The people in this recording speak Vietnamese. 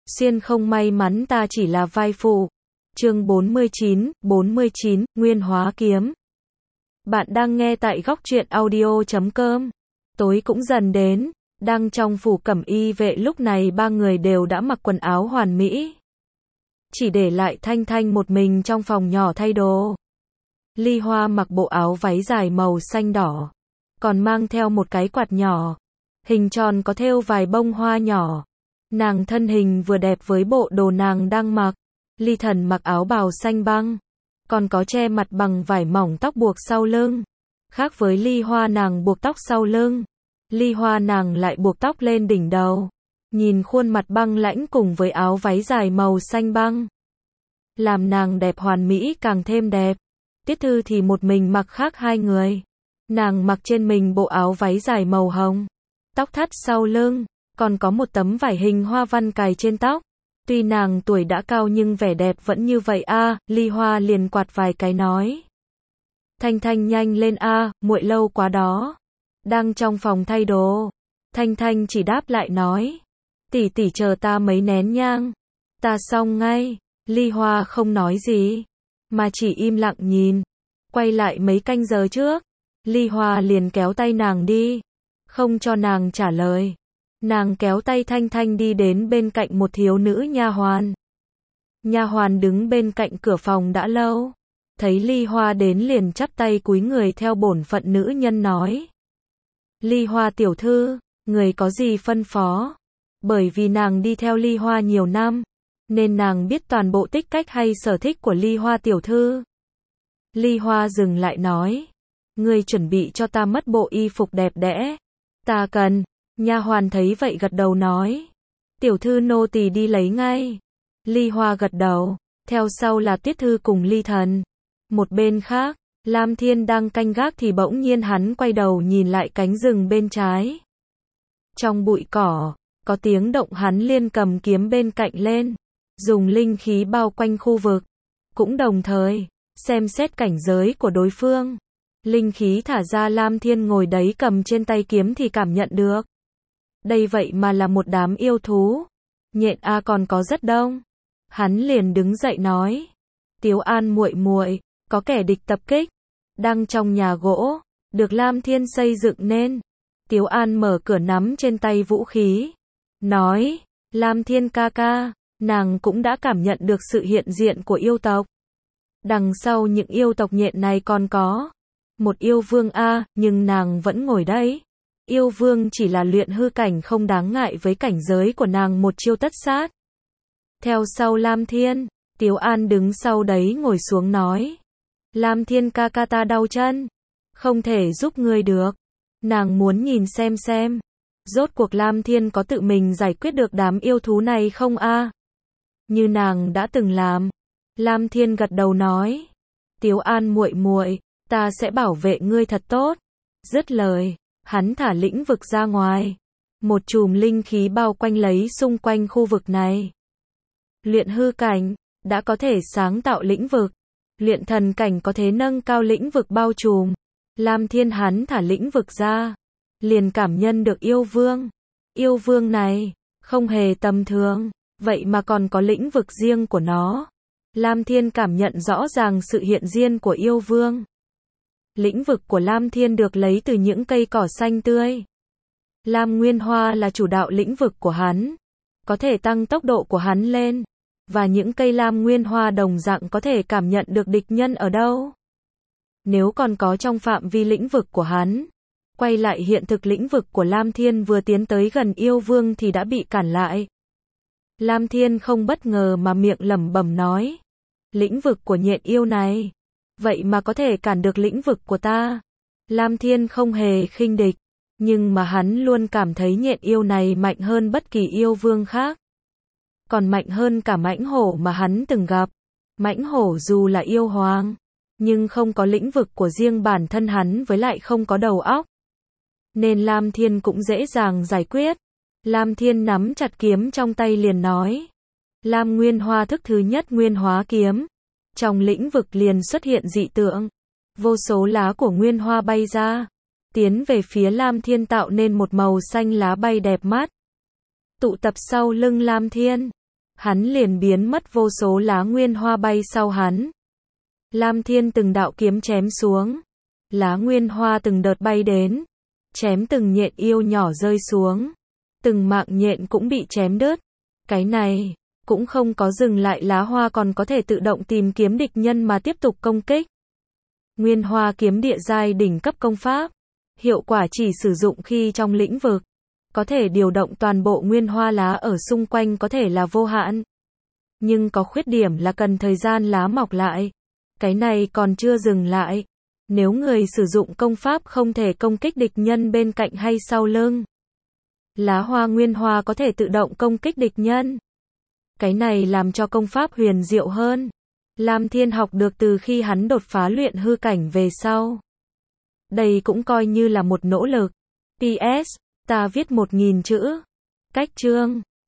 Xuyên không may mắn ta chỉ là vai phụ. Chương 49, Nguyên Hóa Kiếm. Bạn đang nghe tại góc truyện audio.com. Tối cũng dần đến, đang trong phủ cẩm y vệ lúc này ba người đều đã mặc quần áo hoàn mỹ. Chỉ để lại Thanh Thanh một mình trong phòng nhỏ thay đồ. Ly Hoa mặc bộ áo váy dài màu xanh đỏ, còn mang theo một cái quạt nhỏ, hình tròn có thêu vài bông hoa nhỏ. Nàng thân hình vừa đẹp với bộ đồ nàng đang mặc. Ly Thần mặc áo bào xanh băng, còn có che mặt bằng vải mỏng tóc buộc sau lưng. Khác với Ly Hoa nàng buộc tóc sau lưng, Ly Hoa nàng lại buộc tóc lên đỉnh đầu. Nhìn khuôn mặt băng lãnh cùng với áo váy dài màu xanh băng, làm nàng đẹp hoàn mỹ càng thêm đẹp. Tiết Thư thì một mình mặc khác hai người. Nàng mặc trên mình bộ áo váy dài màu hồng, tóc thắt sau lưng, còn có một tấm vải hình hoa văn cài trên tóc. Tuy nàng tuổi đã cao nhưng vẻ đẹp vẫn như vậy a. Ly Hoa liền quạt vài cái nói: Thanh Thanh nhanh lên a, muội lâu quá đó. Đang trong phòng thay đồ, Thanh Thanh chỉ đáp lại nói: tỷ tỷ chờ ta mấy nén nhang, ta xong ngay. Ly Hoa không nói gì, mà chỉ im lặng nhìn. Quay lại mấy canh giờ trước, Ly Hoa liền kéo tay nàng đi, không cho nàng trả lời. Nàng kéo tay Thanh Thanh đi đến bên cạnh một thiếu nữ nha hoàn. Nha hoàn đứng bên cạnh cửa phòng đã lâu, thấy Ly Hoa đến liền chắp tay cúi người theo bổn phận nữ nhân nói: Ly Hoa tiểu thư, người có gì phân phó? Bởi vì nàng đi theo Ly Hoa nhiều năm, nên nàng biết toàn bộ tích cách hay sở thích của Ly Hoa tiểu thư. Ly Hoa dừng lại nói: Ngươi chuẩn bị cho ta mất bộ y phục đẹp đẽ. Ta cần. Nha hoàn thấy vậy gật đầu nói: Tiểu thư nô tỳ đi lấy ngay. Ly Hoa gật đầu, theo sau là Tiết Thư cùng Ly Thần. Một bên khác, Lam Thiên đang canh gác thì bỗng nhiên hắn quay đầu nhìn lại cánh rừng bên trái. Trong bụi cỏ, có tiếng động, hắn liền cầm kiếm bên cạnh lên, dùng linh khí bao quanh khu vực, cũng đồng thời xem xét cảnh giới của đối phương. Linh khí thả ra, Lam Thiên ngồi đấy cầm trên tay kiếm thì cảm nhận được. Đây vậy mà là một đám yêu thú. Nhện a còn có rất đông. Hắn liền đứng dậy nói: Tiếu An muội muội, có kẻ địch tập kích. Đang trong nhà gỗ, được Lam Thiên xây dựng nên. Tiếu An mở cửa nắm trên tay vũ khí, nói: Lam Thiên ca ca, nàng cũng đã cảm nhận được sự hiện diện của yêu tộc. Đằng sau những yêu tộc nhện này còn có một yêu vương a, nhưng nàng vẫn ngồi đấy. Yêu vương chỉ là luyện hư cảnh, không đáng ngại với cảnh giới của nàng, một chiêu tất sát. Theo sau Lam Thiên, Tiếu An đứng sau đấy ngồi xuống nói: Lam Thiên ca ca, ta đau chân, không thể giúp ngươi được. Nàng muốn nhìn xem, rốt cuộc Lam Thiên có tự mình giải quyết được đám yêu thú này không a? Như nàng đã từng làm. Lam Thiên gật đầu nói: Tiếu An muội muội, ta sẽ bảo vệ ngươi thật tốt. Dứt lời, hắn thả lĩnh vực ra ngoài. Một chùm linh khí bao quanh lấy xung quanh khu vực này. Luyện hư cảnh đã có thể sáng tạo lĩnh vực, luyện thần cảnh có thể nâng cao lĩnh vực bao trùm. Lam Thiên hắn thả lĩnh vực ra, liền cảm nhận được yêu vương. Yêu vương này không hề tầm thường, vậy mà còn có lĩnh vực riêng của nó. Lam Thiên cảm nhận rõ ràng sự hiện diện của yêu vương. Lĩnh vực của Lam Thiên được lấy từ những cây cỏ xanh tươi. Lam Nguyên Hoa là chủ đạo lĩnh vực của hắn, có thể tăng tốc độ của hắn lên, và những cây Lam Nguyên Hoa đồng dạng có thể cảm nhận được địch nhân ở đâu. Nếu còn có trong phạm vi lĩnh vực của hắn. Quay lại hiện thực, lĩnh vực của Lam Thiên vừa tiến tới gần yêu vương thì đã bị cản lại. Lam Thiên không bất ngờ mà miệng lẩm bẩm nói: Lĩnh vực của nhện yêu này, vậy mà có thể cản được lĩnh vực của ta. Lam Thiên không hề khinh địch, nhưng mà hắn luôn cảm thấy nhện yêu này mạnh hơn bất kỳ yêu vương khác. Còn mạnh hơn cả mãnh hổ mà hắn từng gặp. Mãnh hổ dù là yêu hoàng, nhưng không có lĩnh vực của riêng bản thân hắn, với lại không có đầu óc, nên Lam Thiên cũng dễ dàng giải quyết. Lam Thiên nắm chặt kiếm trong tay liền nói: Lam Nguyên Hoa thức thứ nhất Nguyên Hóa Kiếm. Trong lĩnh vực liền xuất hiện dị tượng, vô số lá của Nguyên Hoa bay ra, tiến về phía Lam Thiên, tạo nên một màu xanh lá bay đẹp mắt. Tụ tập sau lưng Lam Thiên, hắn liền biến mất vô số lá nguyên hoa bay sau hắn. Lam Thiên từng đạo kiếm chém xuống, lá nguyên hoa từng đợt bay đến, chém từng nhện yêu nhỏ rơi xuống, từng mạng nhện cũng bị chém đứt. Cái này cũng không có dừng lại, lá hoa còn có thể tự động tìm kiếm địch nhân mà tiếp tục công kích. Nguyên hoa kiếm địa giai đỉnh cấp công pháp, hiệu quả chỉ sử dụng khi trong lĩnh vực, có thể điều động toàn bộ nguyên hoa lá ở xung quanh, có thể là vô hạn. Nhưng có khuyết điểm là cần thời gian lá mọc lại. Cái này còn chưa dừng lại. Nếu người sử dụng công pháp không thể công kích địch nhân bên cạnh hay sau lưng, lá hoa nguyên hoa có thể tự động công kích địch nhân. Cái này làm cho công pháp huyền diệu hơn. Lam Thiên học được từ khi hắn đột phá luyện hư cảnh về sau. Đây cũng coi như là một nỗ lực. PS, ta viết 1000 chữ. Cách chương